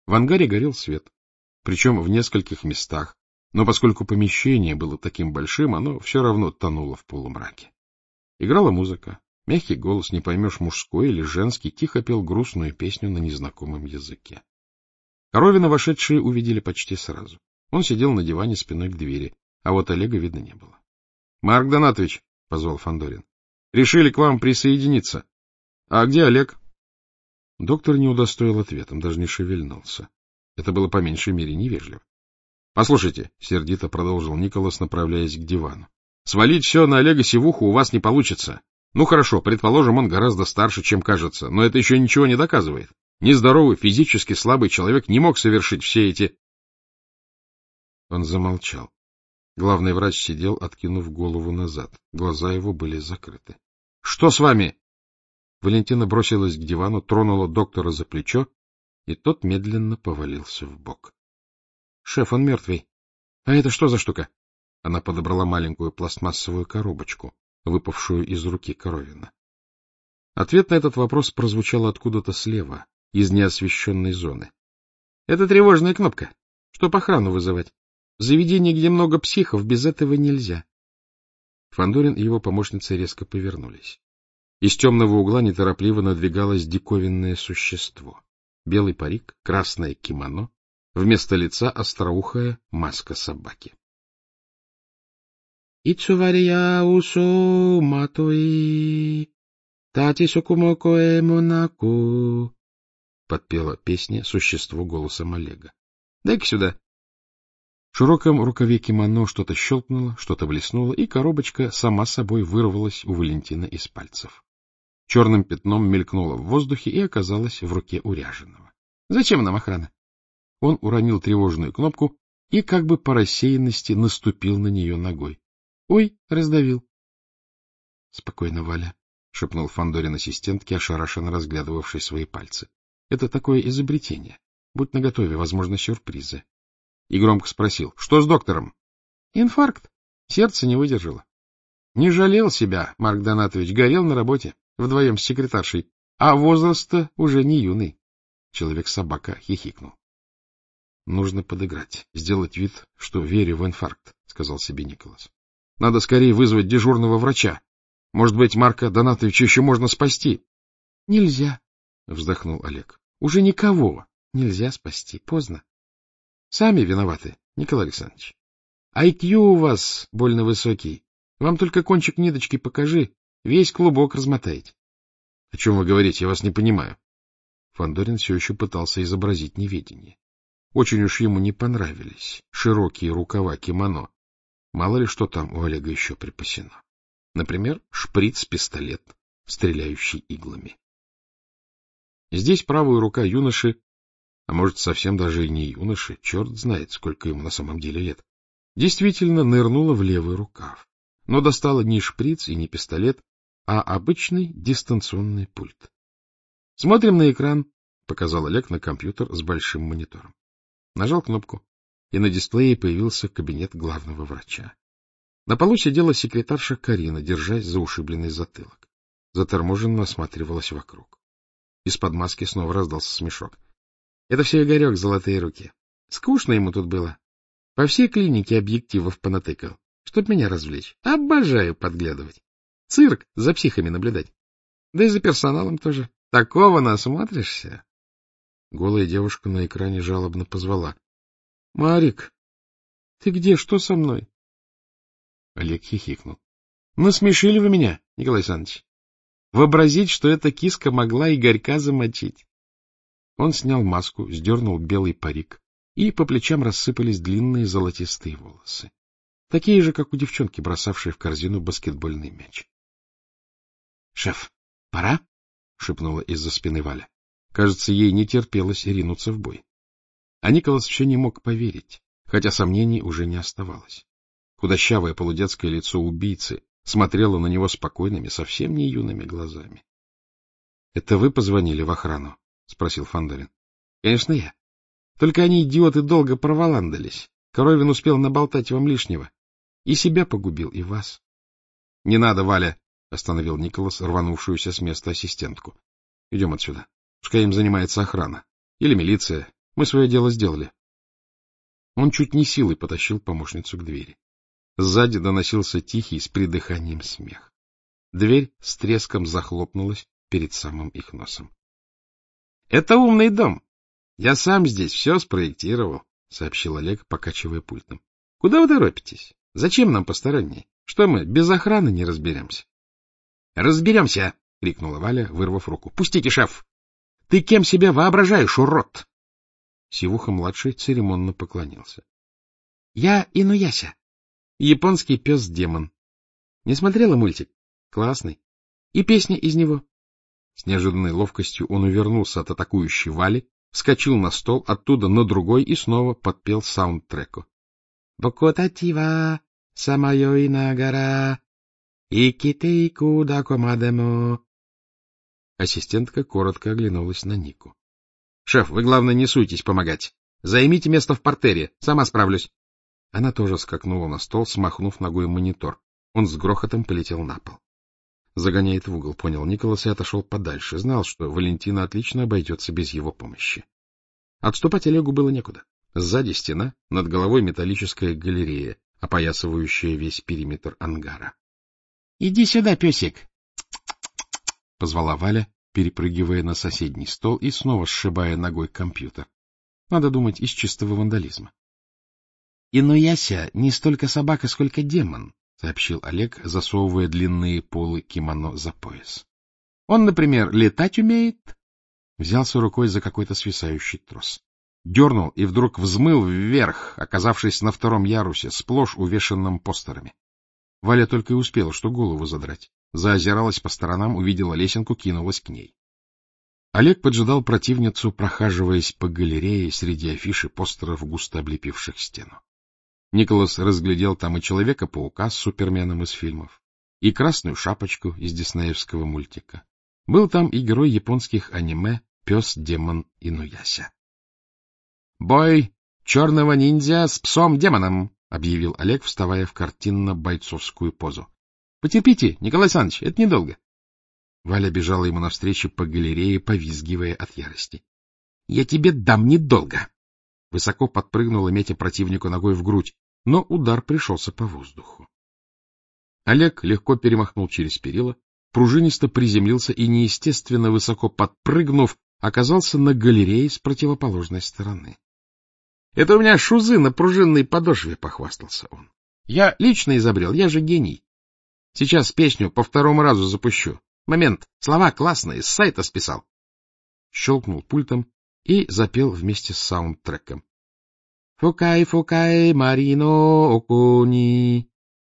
В ангаре горел свет, причем в нескольких местах, но поскольку помещение было таким большим, оно все равно тонуло в полумраке. Играла музыка. Мягкий голос, не поймешь, мужской или женский, тихо пел грустную песню на незнакомом языке. Коровина вошедшие увидели почти сразу. Он сидел на диване спиной к двери, а вот Олега видно не было. — Марк Донатович, — позвал Фандорин, — решили к вам присоединиться. — А где Олег? Доктор не удостоил ответом, даже не шевельнулся. Это было по меньшей мере невежливо. — Послушайте, — сердито продолжил Николас, направляясь к дивану, — свалить все на Олега Сивуху у вас не получится. Ну хорошо, предположим, он гораздо старше, чем кажется, но это еще ничего не доказывает. Нездоровый, физически слабый человек не мог совершить все эти... Он замолчал. Главный врач сидел, откинув голову назад. Глаза его были закрыты. — Что с вами? Валентина бросилась к дивану, тронула доктора за плечо, и тот медленно повалился в бок. — Шеф, он мертвый. — А это что за штука? Она подобрала маленькую пластмассовую коробочку, выпавшую из руки Коровина. Ответ на этот вопрос прозвучал откуда-то слева, из неосвещенной зоны. — Это тревожная кнопка. Чтоб охрану вызывать. В заведении, где много психов, без этого нельзя. Фандорин и его помощница резко повернулись. Из темного угла неторопливо надвигалось диковинное существо. Белый парик, красное кимоно, вместо лица остроухая маска собаки. — Ицувария усо матои, тати сукумокоэ монаку, — подпела песня существо голосом Олега. — Дай-ка сюда. В широком рукаве кимоно что-то щелкнуло, что-то блеснуло, и коробочка сама собой вырвалась у Валентина из пальцев. Черным пятном мелькнула в воздухе и оказалась в руке уряженого. — Зачем нам охрана? Он уронил тревожную кнопку и как бы по рассеянности наступил на нее ногой. — Ой, раздавил. — Спокойно, Валя, — шепнул Фандорин ассистентке, ошарашенно разглядывавшей свои пальцы. — Это такое изобретение. Будь наготове, возможно, сюрпризы. И громко спросил: — Что с доктором? — Инфаркт. Сердце не выдержало. Не жалел себя, Марк Донатович, горел на работе, вдвоем с секретаршей, а возраст-то уже не юный. Человек-собака хихикнул. — Нужно подыграть, сделать вид, что верю в инфаркт, — сказал себе Николас. — Надо скорее вызвать дежурного врача. Может быть, Марка Донатовича еще можно спасти? — Нельзя, — вздохнул Олег. — Уже никого нельзя спасти. Поздно. Сами виноваты, Николай Александрович. IQ у вас больно высокий. Вам только кончик ниточки покажи, весь клубок размотаете. — О чем вы говорите? Я вас не понимаю. Фандорин все еще пытался изобразить неведение. Очень уж ему не понравились широкие рукава кимоно. Мало ли что там у Олега еще припасено. Например, шприц-пистолет, стреляющий иглами. Здесь правая рука юноши, а может, совсем даже и не юноши, черт знает, сколько ему на самом деле лет, действительно нырнула в левый рукав, но достала не шприц и не пистолет, а обычный дистанционный пульт. — Смотрим на экран, — показал Олег на компьютер с большим монитором. Нажал кнопку, и на дисплее появился кабинет главного врача. На полу сидела секретарша Карина, держась за ушибленный затылок. Заторможенно осматривалась вокруг. Из-под маски снова раздался смешок. — Это все Игорек, золотые руки. Скучно ему тут было. По всей клинике объективов понатыкал, чтоб меня развлечь. Обожаю подглядывать. Цирк за психами наблюдать. Да и за персоналом тоже. Такого насмотришься. Голая девушка на экране жалобно позвала: — Марик, ты где? Что со мной? Олег хихикнул. — Насмешили вы меня, Николай Александрович. Вообразить, что эта киска могла Игорька замочить. Он снял маску, сдернул белый парик, и по плечам рассыпались длинные золотистые волосы. Такие же, как у девчонки, бросавшей в корзину баскетбольный мяч. — Шеф, пора? — шепнула из-за спины Валя. Кажется, ей не терпелось ринуться в бой. А Николас все не мог поверить, хотя сомнений уже не оставалось. Худощавое полудетское лицо убийцы смотрело на него спокойными, совсем не юными глазами. — Это вы позвонили в охрану? — спросил Фандорин. — Конечно, я. Только они, идиоты, долго проволандались. Коровин успел наболтать вам лишнего. И себя погубил, и вас. — Не надо, Валя! — остановил Николас рванувшуюся с места ассистентку. — Идем отсюда. Пускай им занимается охрана. Или милиция. Мы свое дело сделали. Он чуть не силой потащил помощницу к двери. Сзади доносился тихий, с придыханием смех. Дверь с треском захлопнулась перед самым их носом. — Это умный дом. Я сам здесь все спроектировал, — сообщил Олег, покачивая пультом. — Куда вы торопитесь? Зачем нам посторонние? Что мы, без охраны не разберемся? — Разберемся! — крикнула Валя, вырвав руку. — Пустите, шеф! Ты кем себя воображаешь, урод? Сивуха-младший церемонно поклонился. — Я Инуяся, японский пес-демон. Не смотрела мультик? Классный. И песня из него. С неожиданной ловкостью он увернулся от атакующей Вали, вскочил на стол, оттуда на другой и снова подпел саундтреку. «Бокотатива самайой нагара, иките куда комадемо». Ассистентка коротко оглянулась на Нику. — Шеф, вы, главное, не суйтесь помогать. Займите место в партере, сама справлюсь. Она тоже скакнула на стол, смахнув ногой монитор. Он с грохотом полетел на пол. Загоняет в угол, понял Николас и отошел подальше. Знал, что Валентина отлично обойдется без его помощи. Отступать Олегу было некуда. Сзади стена, над головой металлическая галерея, опоясывающая весь периметр ангара. — Иди сюда, песик! — позвала Валя, перепрыгивая на соседний стол и снова сшибая ногой компьютер. Надо думать, из чистого вандализма. — Инуяся не столько собака, сколько демон, — сообщил Олег, засовывая длинные полы кимоно за пояс. — Он, например, летать умеет. Взялся рукой за какой-то свисающий трос. Дернул и вдруг взмыл вверх, оказавшись на втором ярусе, сплошь увешанном постерами. Валя только и успела, что голову задрать. Заозиралась по сторонам, увидела лесенку, кинулась к ней. Олег поджидал противницу, прохаживаясь по галерее среди афиш и постеров, густо облепивших стену. Николас разглядел там и Человека-паука с Суперменом из фильмов, и Красную Шапочку из диснеевского мультика. Был там и герой японских аниме пес-демон Инуяся. — Бой черного ниндзя с псом-демоном! — объявил Олег, вставая в картинно-бойцовскую позу. — Потерпите, Николай Александрович, это недолго. Валя бежала ему навстречу по галерее, повизгивая от ярости. — Я тебе дам недолго! Высоко подпрыгнула, метя противнику ногой в грудь, но удар пришелся по воздуху. Олег легко перемахнул через перила, пружинисто приземлился и, неестественно высоко подпрыгнув, оказался на галерее с противоположной стороны. — Это у меня шузы на пружинной подошве, — похвастался он. — Я лично изобрел, я же гений. Сейчас песню по второму разу запущу. Момент, слова классные, с сайта списал. Щелкнул пультом и запел вместе с саундтреком. «Фукай, фукай, Марино Окуни».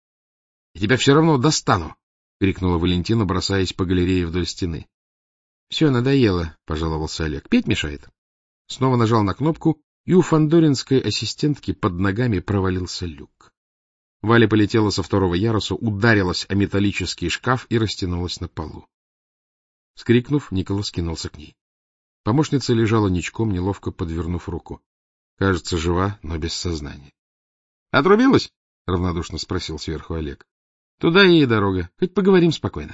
— Я тебя все равно достану! — крикнула Валентина, бросаясь по галерее вдоль стены. — Все, надоело, — пожаловался Олег. — Петь мешает. Снова нажал на кнопку, и у фандоринской ассистентки под ногами провалился люк. Валя полетела со второго яруса, ударилась о металлический шкаф и растянулась на полу. Вскрикнув, Николас кинулся к ней. Помощница лежала ничком, неловко подвернув руку. Кажется, жива, но без сознания. — Отрубилась? — равнодушно спросил сверху Олег. — Туда ей дорога. Хоть поговорим спокойно.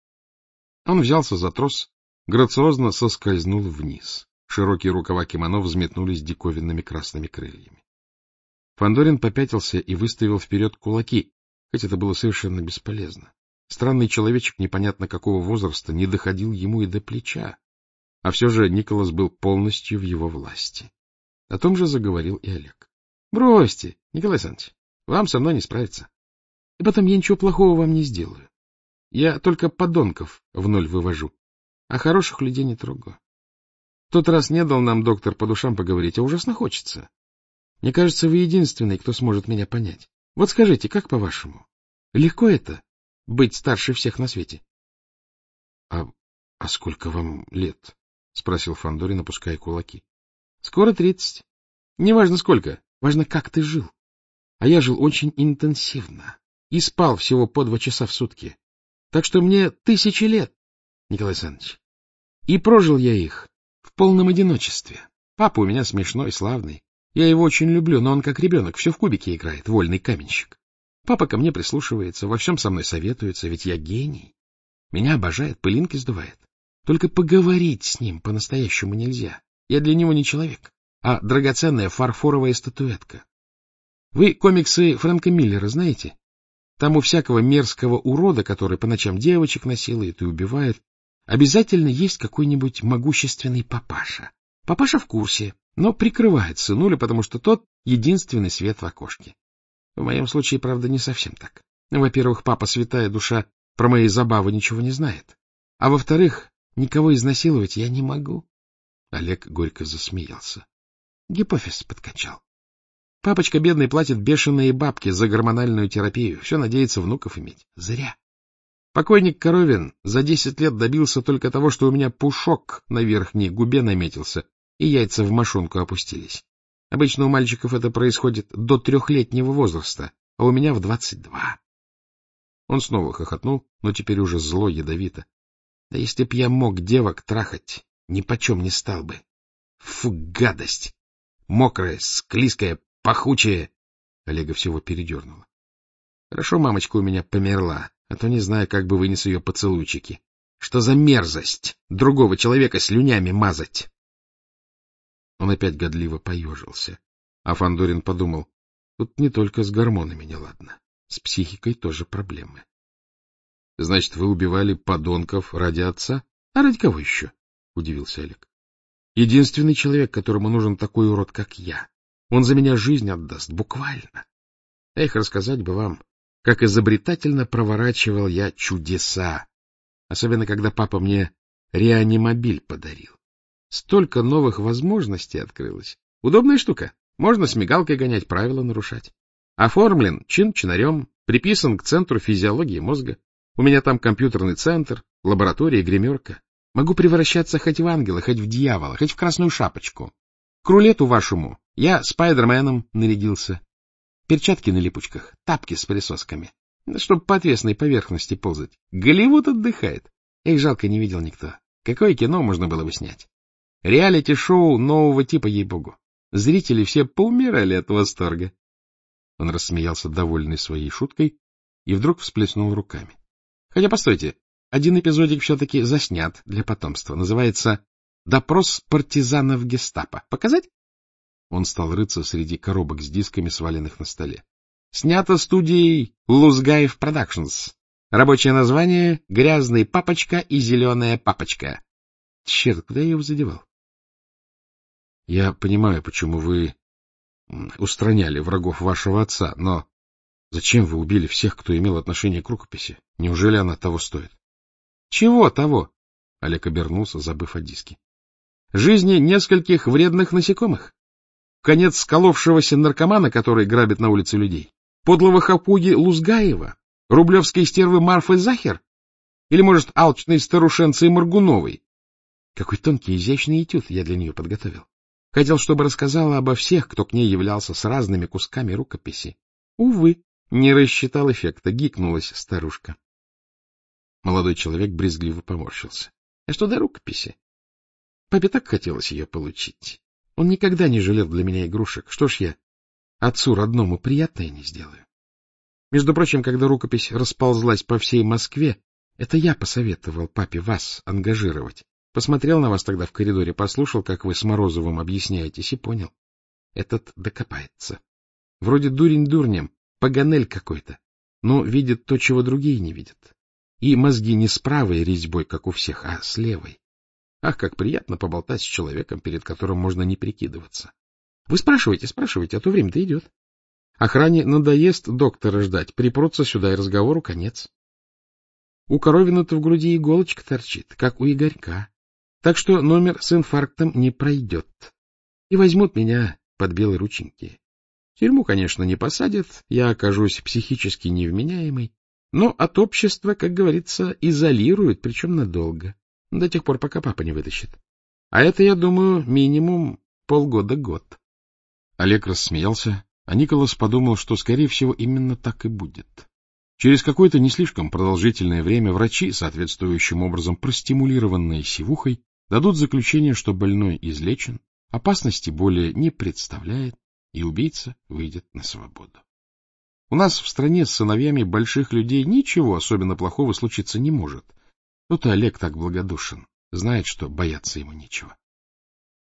Он взялся за трос, грациозно соскользнул вниз. Широкие рукава кимоно взметнулись диковинными красными крыльями. Фандорин попятился и выставил вперед кулаки, хоть это было совершенно бесполезно. Странный человечек непонятно какого возраста не доходил ему и до плеча, а все же Николас был полностью в его власти. О том же заговорил и Олег. — Бросьте, Николай Александрович, вам со мной не справиться. И потом я ничего плохого вам не сделаю. Я только подонков в ноль вывожу, а хороших людей не трогаю. В тот раз не дал нам доктор по душам поговорить, а ужасно хочется. Мне кажется, вы единственный, кто сможет меня понять. Вот скажите, как по-вашему, легко это — быть старше всех на свете? — А сколько вам лет? — спросил Фандорин, опуская кулаки. — Скоро 30. Неважно сколько, важно, как ты жил. А я жил очень интенсивно и спал всего по 2 часа в сутки. Так что мне 1000 лет, Николай Александрович. И прожил я их в полном одиночестве. Папа у меня смешной, славный. Я его очень люблю, но он как ребенок, все в кубике играет, вольный каменщик. Папа ко мне прислушивается, во всем со мной советуется, ведь я гений. Меня обожает, пылинки сдувает. Только поговорить с ним по-настоящему нельзя. Я для него не человек. а драгоценная фарфоровая статуэтка. Вы комиксы Фрэнка Миллера знаете? Там у всякого мерзкого урода, который по ночам девочек насилует и убивает, обязательно есть какой-нибудь могущественный папаша. Папаша в курсе, но прикрывает сынуля, потому что тот единственный свет в окошке. В моем случае, правда, не совсем так. Во-первых, папа, святая душа, про мои забавы ничего не знает. А во-вторых, никого изнасиловать я не могу. Олег горько засмеялся. Гипофиз подкачал. Папочка бедный платит бешеные бабки за гормональную терапию. Все надеется внуков иметь. Зря. Покойник Коровин за 10 лет добился только того, что у меня пушок на верхней губе наметился, и яйца в мошонку опустились. Обычно у мальчиков это происходит до 3-летнего возраста, а у меня в 22. Он снова хохотнул, но теперь уже зло, ядовито. Да если б я мог девок трахать, нипочем не стал бы. Фу, гадость! Мокрая, склизкая, пахучая. Олега всего передернуло. Хорошо, мамочка у меня померла, а то не знаю, как бы вынес ее поцелуйчики. Что за мерзость другого человека слюнями мазать? Он опять годливо поежился. А Фандорин подумал, тут не только с гормонами неладно, с психикой тоже проблемы. — Значит, вы убивали подонков ради отца? А ради кого еще? — удивился Олег. — Единственный человек, которому нужен такой урод, как я. Он за меня жизнь отдаст, буквально. Эх, рассказать бы вам, как изобретательно проворачивал я чудеса. Особенно, когда папа мне реанимобиль подарил. Столько новых возможностей открылось. Удобная штука. Можно с мигалкой гонять, правила нарушать. Оформлен чин-чинарем, приписан к Центру физиологии мозга. У меня там компьютерный центр, лаборатория, гримерка. Могу превращаться хоть в ангела, хоть в дьявола, хоть в красную шапочку. К рулету вашему я Спайдерменом нарядился. Перчатки на липучках, тапки с присосками, чтобы по отвесной поверхности ползать. Голливуд отдыхает. Их жалко не видел никто. Какое кино можно было бы снять? Реалити-шоу нового типа, ей-богу. Зрители все поумирали от восторга. Он рассмеялся, довольный своей шуткой, и вдруг всплеснул руками. Хотя, постойте, один эпизодик все-таки заснят для потомства. Называется «Допрос партизанов гестапо». Показать? Он стал рыться среди коробок с дисками, сваленных на столе. Снято студией Лузгаев Продакшнс. Рабочее название «Грязный папочка и зеленая папочка». Черт, куда я его задевал? Я понимаю, почему вы устраняли врагов вашего отца, но зачем вы убили всех, кто имел отношение к рукописи? Неужели она того стоит? Чего того? Олег обернулся, забыв о диске. Жизни нескольких вредных насекомых? Конец сколовшегося наркомана, который грабит на улице людей? Подлого хапуги Лузгаева? Рублевской стервы Марфы Захер? Или, может, алчной старушенцы Моргуновой? Какой тонкий, изящный этюд я для нее подготовил. Хотел, чтобы рассказала обо всех, кто к ней являлся с разными кусками рукописи. Увы, не рассчитал эффекта, гикнулась старушка. Молодой человек брезгливо поморщился. А что до рукописи? Папе так хотелось ее получить. Он никогда не жалел для меня игрушек. Что ж я отцу родному приятное не сделаю? Между прочим, когда рукопись расползлась по всей Москве, это я посоветовал папе вас ангажировать. Посмотрел на вас тогда в коридоре, послушал, как вы с Морозовым объясняетесь, и понял. Этот докопается. Вроде дурень дурнем, паганель какой-то, но видит то, чего другие не видят. И мозги не с правой резьбой, как у всех, а с левой. Ах, как приятно поболтать с человеком, перед которым можно не прикидываться. Вы спрашивайте, а то время-то идет. Охране надоест доктора ждать, припрутся сюда, и разговору конец. У Коровина-то в груди иголочка торчит, как у Игорька. Так что номер с инфарктом не пройдет. И возьмут меня под белые рученьки. В тюрьму, конечно, не посадят, я окажусь психически невменяемой, но от общества, как говорится, изолируют, причем надолго, до тех пор, пока папа не вытащит. А это, я думаю, минимум полгода-год. Олег рассмеялся, а Николас подумал, что, скорее всего, именно так и будет. Через какое-то не слишком продолжительное время врачи, соответствующим образом простимулированные сивухой, дадут заключение, что больной излечен, опасности более не представляет, и убийца выйдет на свободу. У нас в стране с сыновьями больших людей ничего особенно плохого случиться не может. Вот и Олег так благодушен, знает, что бояться ему нечего.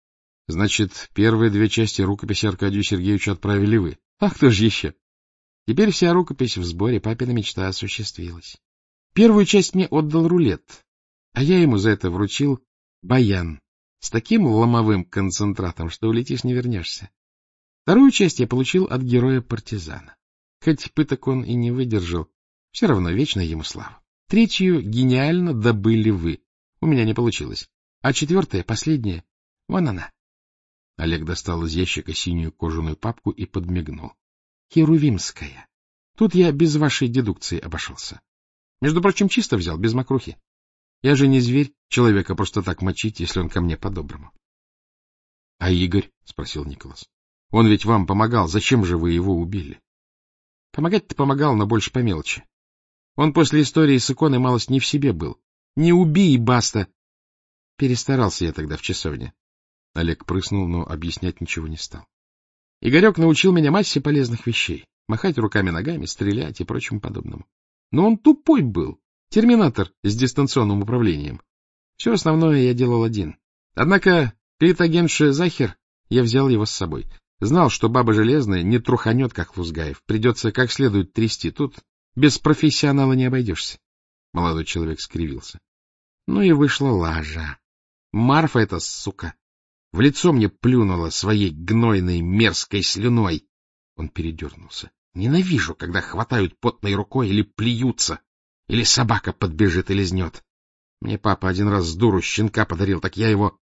Значит, первые две части рукописи Аркадию Сергеевичу отправили вы. А кто же еще? Теперь вся рукопись в сборе, папина мечта осуществилась. Первую часть мне отдал Рулет, а я ему за это вручил баян с таким ломовым концентратом, что улетишь, не вернешься. Вторую часть я получил от героя-партизана. Хоть пыток он и не выдержал, все равно вечная ему слава. Третью гениально добыли вы. У меня не получилось. А четвертая, последняя, вон она. Олег достал из ящика синюю кожаную папку и подмигнул. Херувимская. Тут я без вашей дедукции обошелся. Между прочим, чисто взял, без мокрухи. Я же не зверь, человека просто так мочить, если он ко мне по-доброму. — А Игорь? — спросил Николас. — Он ведь вам помогал. Зачем же вы его убили? — Помогать-то помогал, но больше по мелочи. Он после истории с иконой малость не в себе был. Не убей, баста! Перестарался я тогда в часовне. Олег прыснул, но объяснять ничего не стал. Игорек научил меня массе полезных вещей. Махать руками-ногами, стрелять и прочему подобному. Но он тупой был. Терминатор с дистанционным управлением. Все основное я делал один. Однако Клитагенше Захер, я взял его с собой. Знал, что баба железная не труханет, как Лузгаев. Придется как следует трясти. Тут без профессионала не обойдешься. Молодой человек скривился. Ну и вышла лажа. Марфа эта сука в лицо мне плюнула своей гнойной мерзкой слюной. Он передернулся. Ненавижу, когда хватают потной рукой или плюются, или собака подбежит и лизнет. Мне папа один раз с дуру щенка подарил, так я его...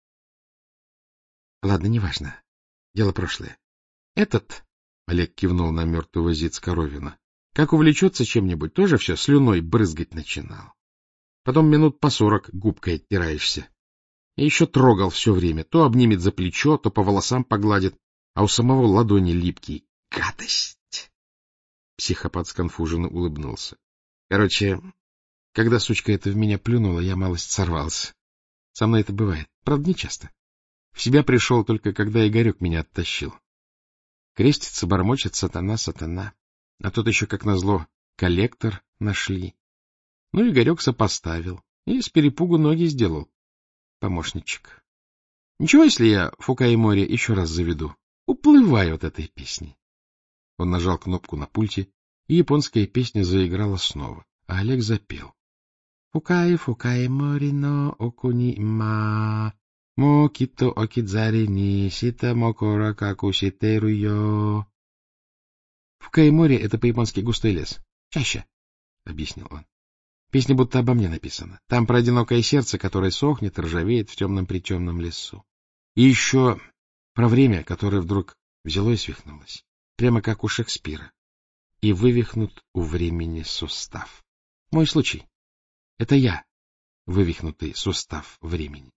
Ладно, неважно. Дело прошлое. Этот, — Олег кивнул на мертвого Зиц-Коровина, — как увлечется чем-нибудь, тоже все слюной брызгать начинал. Потом минут по 40 губкой оттираешься. И еще трогал все время. То обнимет за плечо, то по волосам погладит, а у самого ладони липкий. Гадость! Психопат сконфуженно улыбнулся. Короче, когда сучка эта в меня плюнула, я малость сорвался. Со мной это бывает. Правда, не часто. В себя пришел только, когда Игорек меня оттащил. Крестится, бормочет сатана, сатана. А тут еще, как назло, коллектор нашли. Ну, Игорек сопоставил и с перепугу ноги сделал. Помощничек. Ничего, если я Фука и море еще раз заведу? Уплываю от этой песни. Он нажал кнопку на пульте, и японская песня заиграла снова, а Олег запел. Фукай, фукай, морино, окуни ма, мо кито окидзари ни сита мокора каку ситеру йо. Фукай море — это по-японски густой лес. Чаще, — объяснил он. Песня будто обо мне написана. Там про одинокое сердце, которое сохнет и ржавеет в темном-притемном лесу. И еще про время, которое вдруг взяло и свихнулось. Прямо как у Шекспира. И вывихнут у времени сустав. Мой случай. Это я, вывихнутый сустав времени.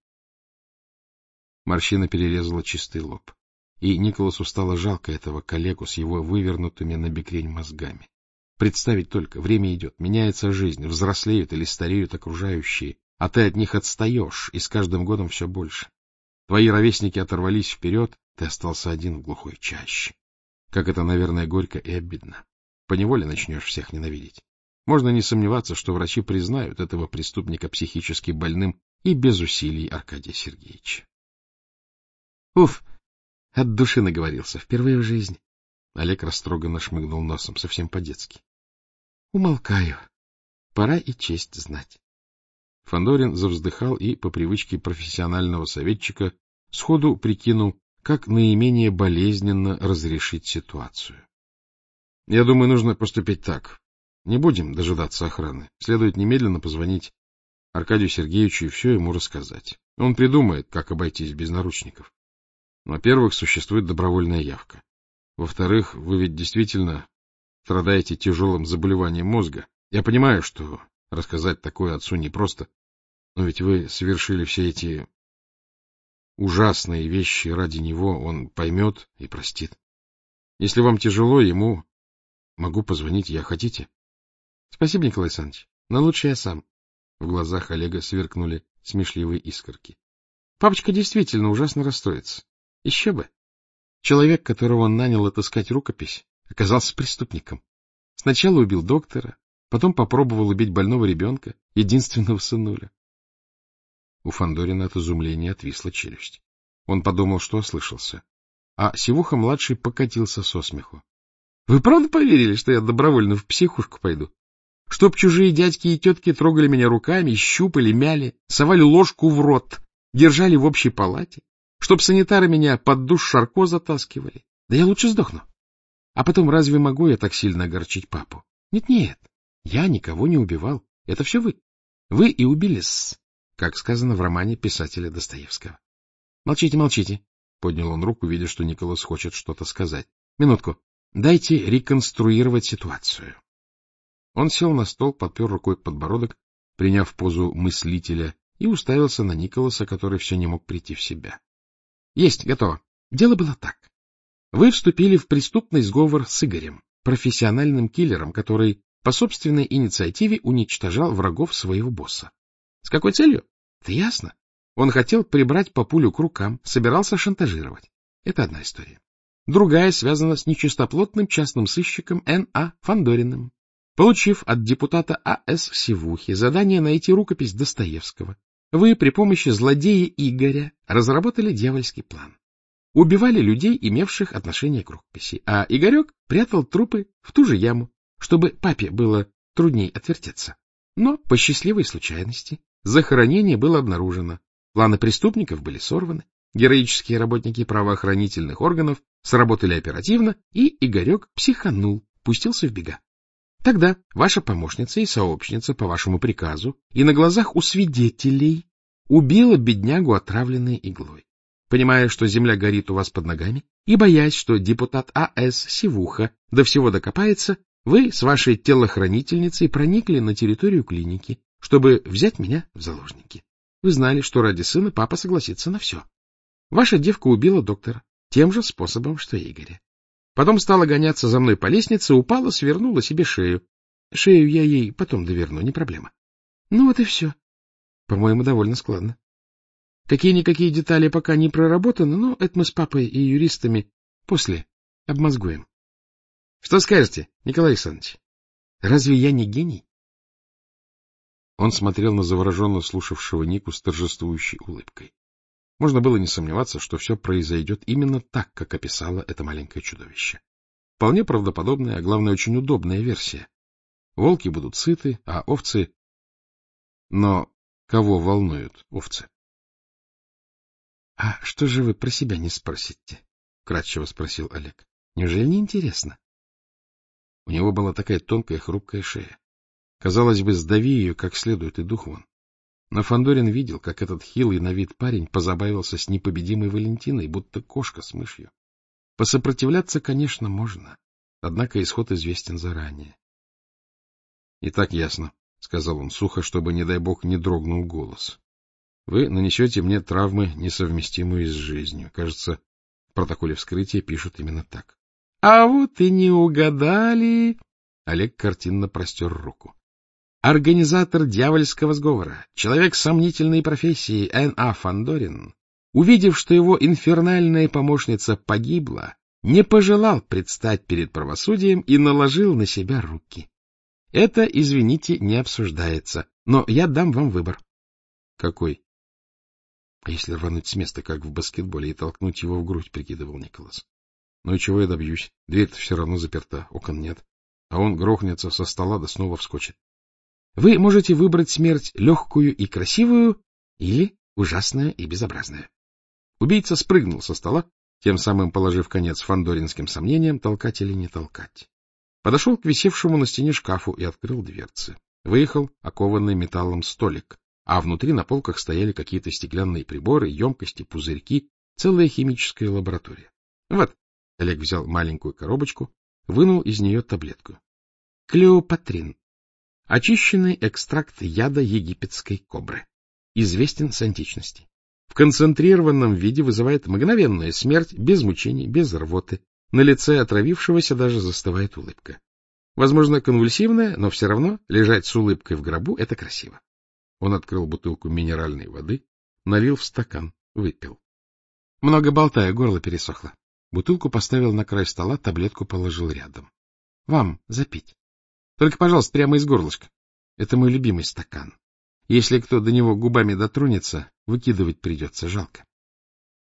Морщина перерезала чистый лоб. И Николасу стало жалко этого коллегу с его вывернутыми набекрень мозгами. Представить только, время идет, меняется жизнь, взрослеют или стареют окружающие, а ты от них отстаешь, и с каждым годом все больше. Твои ровесники оторвались вперед, ты остался один в глухой чаще. Как это, наверное, горько и обидно. Поневоле начнешь всех ненавидеть. Можно не сомневаться, что врачи признают этого преступника психически больным и без усилий Аркадия Сергеевича. Уф, от души наговорился, впервые в жизни. Олег растроганно шмыгнул носом, совсем по-детски. Умолкаю. Пора и честь знать. Фандорин завздыхал и, по привычке профессионального советчика, сходу прикинул, как наименее болезненно разрешить ситуацию. Я думаю, нужно поступить так. Не будем дожидаться охраны. Следует немедленно позвонить Аркадию Сергеевичу и все ему рассказать. Он придумает, как обойтись без наручников. Во-первых, существует добровольная явка. Во-вторых, вы ведь действительно страдаете тяжелым заболеванием мозга. Я понимаю, что рассказать такое отцу непросто, но ведь вы совершили все эти ужасные вещи ради него, он поймет и простит. Если вам тяжело, ему могу позвонить я. Хотите? Спасибо, Николай Александрович, но лучше я сам. В глазах Олега сверкнули смешливые искорки. Папочка действительно ужасно расстроится. Еще бы. Человек, которого он нанял отыскать рукопись, оказался преступником. Сначала убил доктора, потом попробовал убить больного ребенка, единственного сынуля. У Фандорина от изумления отвисла челюсть. Он подумал, что ослышался. А Сивуха-младший покатился со смеху. — Вы правда поверили, что я добровольно в психушку пойду? Чтоб чужие дядьки и тетки трогали меня руками, щупали, мяли, совали ложку в рот, держали в общей палате? Чтоб санитары меня под душ Шарко затаскивали? Да я лучше сдохну. А потом, разве могу я так сильно огорчить папу? Нет-нет, я никого не убивал. Это все вы. Вы и убили-с, как сказано в романе писателя Достоевского. — Молчите, молчите, — поднял он руку, видя, что Николас хочет что-то сказать. — Минутку, дайте реконструировать ситуацию. Он сел на стол, подпер рукой подбородок, приняв позу мыслителя, и уставился на Николаса, который все не мог прийти в себя. — Есть, готово. Дело было так. Вы вступили в преступный сговор с Игорем, профессиональным киллером, который по собственной инициативе уничтожал врагов своего босса. С какой целью? Это ясно. Он хотел прибрать папулю к рукам, собирался шантажировать. Это одна история. Другая связана с нечистоплотным частным сыщиком Н.А. Фандориным. Получив от депутата А.С. Сивухи задание найти рукопись Достоевского, вы при помощи злодея Игоря разработали дьявольский план. Убивали людей, имевших отношение к рукописи, а Игорек прятал трупы в ту же яму, чтобы папе было трудней отвертеться. Но по счастливой случайности захоронение было обнаружено, планы преступников были сорваны, героические работники правоохранительных органов сработали оперативно, и Игорек психанул, пустился в бега. Тогда ваша помощница и сообщница по вашему приказу и на глазах у свидетелей убила беднягу, отравленной иглой. Понимая, что земля горит у вас под ногами, и боясь, что депутат А.С. Сивуха до всего докопается, вы с вашей телохранительницей проникли на территорию клиники, чтобы взять меня в заложники. Вы знали, что ради сына папа согласится на все. Ваша девка убила доктора тем же способом, что и Игоря. Потом стала гоняться за мной по лестнице, упала, свернула себе шею. Шею я ей потом доверну, не проблема. Ну вот и все. По-моему, довольно складно. Какие-никакие детали пока не проработаны, но это мы с папой и юристами после обмозгуем. Что скажете, Николай Александрович? Разве я не гений? Он смотрел на завороженно слушавшего Нику с торжествующей улыбкой. Можно было не сомневаться, что все произойдет именно так, как описало это маленькое чудовище. Вполне правдоподобная, а главное, очень удобная версия. Волки будут сыты, а овцы... Но кого волнуют овцы? — А что же вы про себя не спросите? — вкратчиво спросил Олег. — Неужели не интересно? У него была такая тонкая, хрупкая шея. Казалось бы, сдави ее как следует, и дух вон. Но Фандорин видел, как этот хилый на вид парень позабавился с непобедимой Валентиной, будто кошка с мышью. Посопротивляться, конечно, можно, однако исход известен заранее. — И так ясно, — сказал он сухо, чтобы, не дай бог, не дрогнул голос. — Вы нанесете мне травмы, несовместимые с жизнью. Кажется, в протоколе вскрытия пишут именно так. — А вот и не угадали! Олег картинно простер руку. Организатор дьявольского сговора, человек сомнительной профессии Н.А. Фандорин, увидев, что его инфернальная помощница погибла, не пожелал предстать перед правосудием и наложил на себя руки. Это, извините, не обсуждается, но я дам вам выбор. — Какой? — А если рвануть с места, как в баскетболе, и толкнуть его в грудь, — прикидывал Николас. — Ну и чего я добьюсь? Дверь-то все равно заперта, окон нет. А он грохнется со стола, да снова вскочит. Вы можете выбрать смерть легкую и красивую или ужасную и безобразную. Убийца спрыгнул со стола, тем самым положив конец фандоринским сомнениям, толкать или не толкать. Подошел к висевшему на стене шкафу и открыл дверцы. Выехал окованный металлом столик, а внутри на полках стояли какие-то стеклянные приборы, емкости, пузырьки, целая химическая лаборатория. Вот, Олег взял маленькую коробочку, вынул из нее таблетку. Клеопатрин. Очищенный экстракт яда египетской кобры. Известен с античности. В концентрированном виде вызывает мгновенную смерть, без мучений, без рвоты. На лице отравившегося даже застывает улыбка. Возможно, конвульсивная, но все равно лежать с улыбкой в гробу — это красиво. Он открыл бутылку минеральной воды, налил в стакан, выпил. Много болтая, горло пересохло. Бутылку поставил на край стола, таблетку положил рядом. — Вам запить. Только, пожалуйста, прямо из горлышка. Это мой любимый стакан. Если кто до него губами дотронется, выкидывать придется, жалко.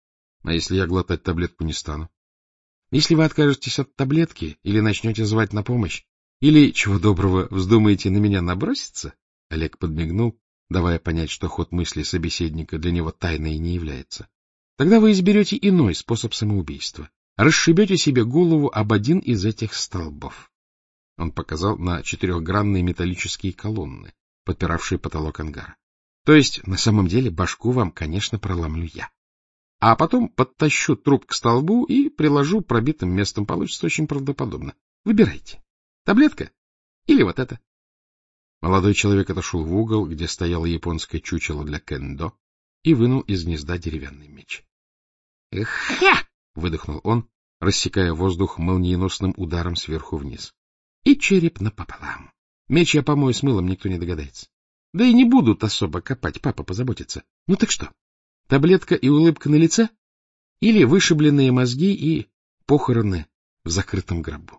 — А если я глотать таблетку не стану? — Если вы откажетесь от таблетки или начнете звать на помощь, или, чего доброго, вздумаете на меня наброситься, — Олег подмигнул, давая понять, что ход мысли собеседника для него тайной не является, — тогда вы изберете иной способ самоубийства. Расшибете себе голову об один из этих столбов. Он показал на 4-гранные металлические колонны, подпиравшие потолок ангара. То есть, на самом деле, башку вам, конечно, проломлю я. А потом подтащу труп к столбу и приложу пробитым местом. Получится очень правдоподобно. Выбирайте. Таблетка или вот это. Молодой человек отошел в угол, где стояло японское чучело для кендо, и вынул из гнезда деревянный меч. «Ха!» — выдохнул он, рассекая воздух молниеносным ударом сверху вниз. И череп напополам. Меч я помою с мылом, никто не догадается. Да и не будут особо копать, папа позаботится. Ну так что, таблетка и улыбка на лице? Или вышибленные мозги и похороны в закрытом гробу?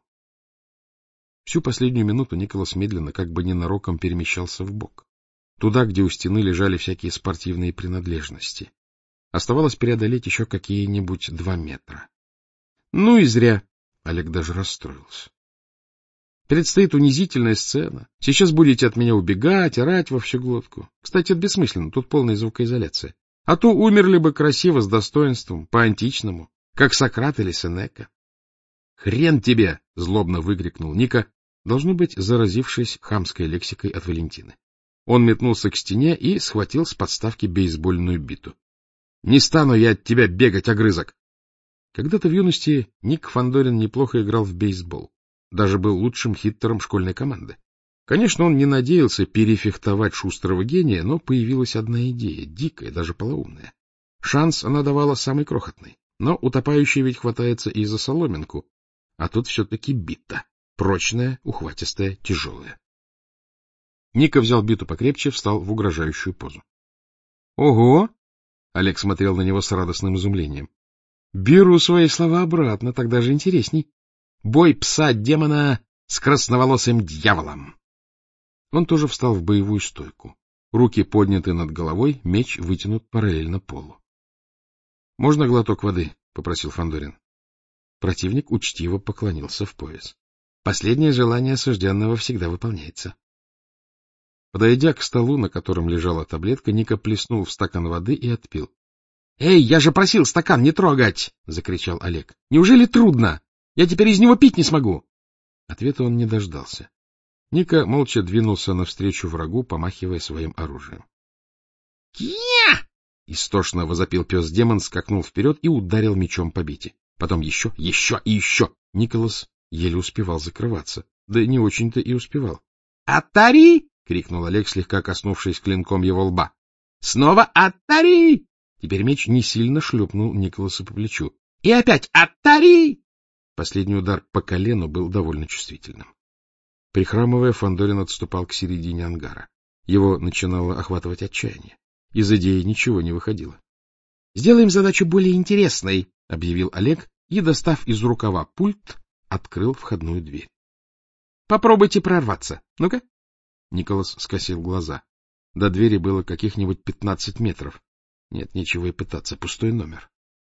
Всю последнюю минуту Николас медленно, как бы ненароком, перемещался вбок. Туда, где у стены лежали всякие спортивные принадлежности. Оставалось преодолеть еще какие-нибудь 2 метра. Ну и зря. Олег даже расстроился. Предстоит унизительная сцена. Сейчас будете от меня убегать, орать во всю глотку. Кстати, это бессмысленно, тут полная звукоизоляция. А то умерли бы красиво, с достоинством, по-античному, как Сократ или Сенека. — Хрен тебе! — злобно выкрикнул Ника, должно быть, заразившись хамской лексикой от Валентины. Он метнулся к стене и схватил с подставки бейсбольную биту. — Не стану я от тебя бегать, огрызок! Когда-то в юности Ник Фандорин неплохо играл в бейсбол. Даже был лучшим хиттером школьной команды. Конечно, он не надеялся перефехтовать шустрого гения, но появилась одна идея, дикая, даже полоумная. Шанс она давала самый крохотный, но утопающий ведь хватается и за соломинку, а тут все-таки бита, прочная, ухватистая, тяжелая. Ника взял биту покрепче, встал в угрожающую позу. — Ого! — Олег смотрел на него с радостным изумлением. — Беру свои слова обратно, так даже интересней. Бой пса-демона с красноволосым дьяволом. Он тоже встал в боевую стойку. Руки подняты над головой, меч вытянут параллельно полу. — Можно глоток воды? — попросил Фандорин. Противник учтиво поклонился в пояс. Последнее желание осужденного всегда выполняется. Подойдя к столу, на котором лежала таблетка, Ника плеснул в стакан воды и отпил. — Эй, я же просил стакан не трогать! — закричал Олег. — Неужели трудно? Я теперь из него пить не смогу. Ответа он не дождался. Ника молча двинулся навстречу врагу, помахивая своим оружием. «Кия!» — истошно возопил пес-демон, скакнул вперед и ударил мечом по бите. Потом еще и еще. Николас еле успевал закрываться. Да не очень-то и успевал. «Атари!» — крикнул Олег, слегка коснувшись клинком его лба. «Снова атари!» Теперь меч не сильно шлепнул Николаса по плечу. «И опять атари!» Последний удар по колену был довольно чувствительным. Прихрамывая, Фандорин отступал к середине ангара. Его начинало охватывать отчаяние. Из идеи ничего не выходило. — Сделаем задачу более интересной, — объявил Олег и, достав из рукава пульт, открыл входную дверь. — Попробуйте прорваться. Ну-ка. Николас скосил глаза. До двери было каких-нибудь 15 метров. Нет, нечего и пытаться, пустой номер.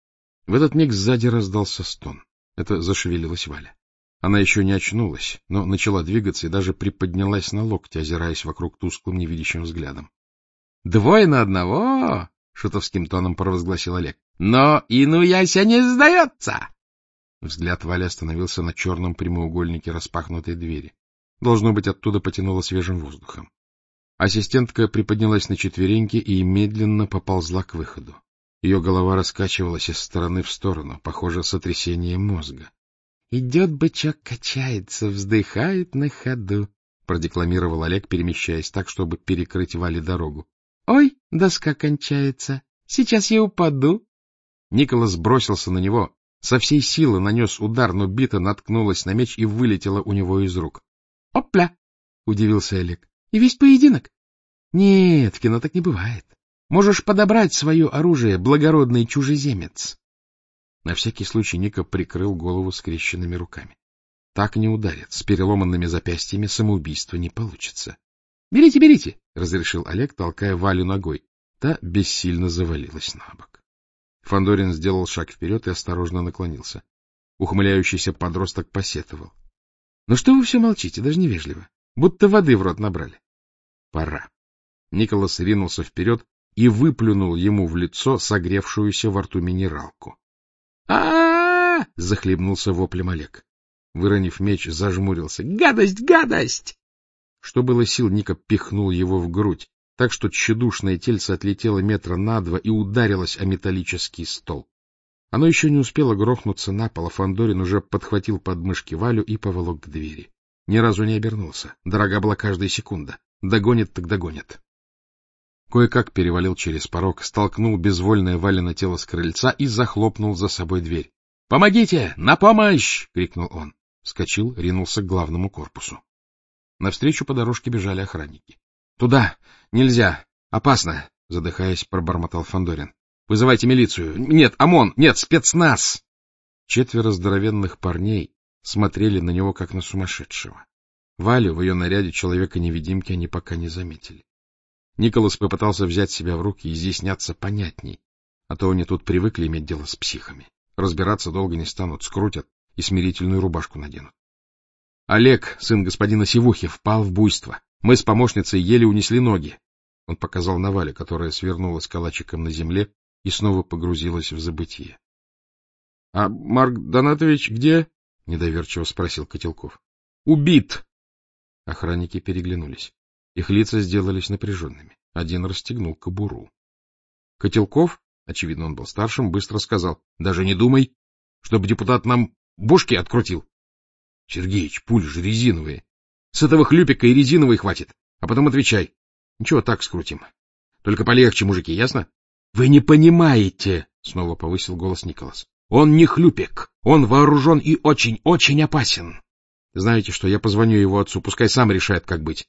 В этот миг сзади раздался стон. Это зашевелилась Валя. Она еще не очнулась, но начала двигаться и даже приподнялась на локте, озираясь вокруг тусклым невидящим взглядом. — 2 на 1! — шутовским тоном провозгласил Олег. — Но Инуяся не сдается! Взгляд Вали остановился на черном прямоугольнике распахнутой двери. Должно быть, оттуда потянуло свежим воздухом. Ассистентка приподнялась на четвереньки и медленно поползла к выходу. Ее голова раскачивалась из стороны в сторону, похоже, сотрясение мозга. — Идет бычок, качается, вздыхает на ходу, — продекламировал Олег, перемещаясь так, чтобы перекрыть Вале дорогу. — Ой, доска кончается. Сейчас я упаду. Николас бросился на него, со всей силы нанес удар, но бита наткнулась на меч и вылетела у него из рук. — Опля! — удивился Олег. — И весь поединок? — Нет, в кино так не бывает. Можешь подобрать свое оружие, благородный чужеземец. На всякий случай Ника прикрыл голову скрещенными руками. Так не ударит, с переломанными запястьями самоубийство не получится. — Берите, берите, — разрешил Олег, толкая Валю ногой. Та бессильно завалилась на бок. Фандорин сделал шаг вперед и осторожно наклонился. Ухмыляющийся подросток посетовал. — Ну что вы все молчите, даже невежливо, будто воды в рот набрали. — Пора. Николас ринулся вперед и выплюнул ему в лицо согревшуюся во рту минералку. А — захлебнулся воплем Олег. Выронив меч, зажмурился. — Гадость, гадость! Что было сил, Ника пихнул его в грудь, так что тщедушное тельце отлетело 2 метра и ударилось о металлический стол. Оно еще не успело грохнуться на пол, а Фандорин уже подхватил подмышки Валю и поволок к двери. Ни разу не обернулся. Дорога была каждая секунда. Догонит так догонит. Кое-как перевалил через порог, столкнул безвольное Валино тело с крыльца и захлопнул за собой дверь. — Помогите! На помощь! — крикнул он. Вскочил, ринулся к главному корпусу. Навстречу по дорожке бежали охранники. — Туда! Нельзя! Опасно! — задыхаясь, пробормотал Фандорин. — Вызывайте милицию! Нет, ОМОН! Нет, спецназ! 4 здоровенных парней смотрели на него, как на сумасшедшего. Валю в ее наряде человека-невидимки они пока не заметили. Николас попытался взять себя в руки и изъясняться понятней, а то они тут привыкли иметь дело с психами. Разбираться долго не станут, скрутят и смирительную рубашку наденут. Олег, сын господина Сивухи, впал в буйство. Мы с помощницей еле унесли ноги. Он показал на Вале, которая свернулась калачиком на земле и снова погрузилась в забытье. — А Марк Донатович где? — недоверчиво спросил Котелков. — Убит! Охранники переглянулись. Их лица сделались напряженными. Один расстегнул кобуру. Котелков, очевидно, он был старшим, быстро сказал: — Даже не думай, чтобы депутат нам бошки открутил. — Сергеич, пули же резиновые. С этого хлюпика и резиновой хватит. А потом отвечай. Ничего, так скрутим. Только полегче, мужики, ясно? — Вы не понимаете, — снова повысил голос Николас. — Он не хлюпик. Он вооружен и очень, очень опасен. Знаете что, я позвоню его отцу, пускай сам решает, как быть.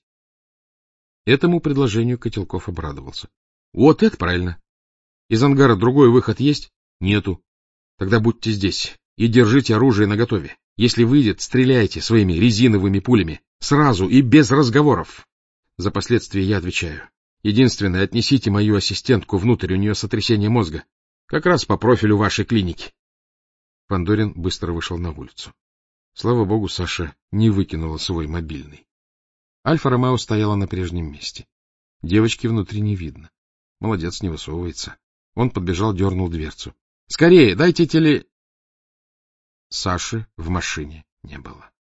Этому предложению Котелков обрадовался. — Вот это правильно. Из ангара другой выход есть? — Нету. Тогда будьте здесь и держите оружие наготове. Если выйдет, стреляйте своими резиновыми пулями. Сразу и без разговоров. За последствия я отвечаю. Единственное, отнесите мою ассистентку внутрь, у нее сотрясение мозга. Как раз по профилю вашей клиники. Фандорин быстро вышел на улицу. Слава богу, Саша не выкинула свой мобильный. Альфа-Ромео стояла на прежнем месте. Девочки внутри не видно. Молодец, не высовывается. Он подбежал, дернул дверцу. — Скорее, дайте теле... Саши в машине не было.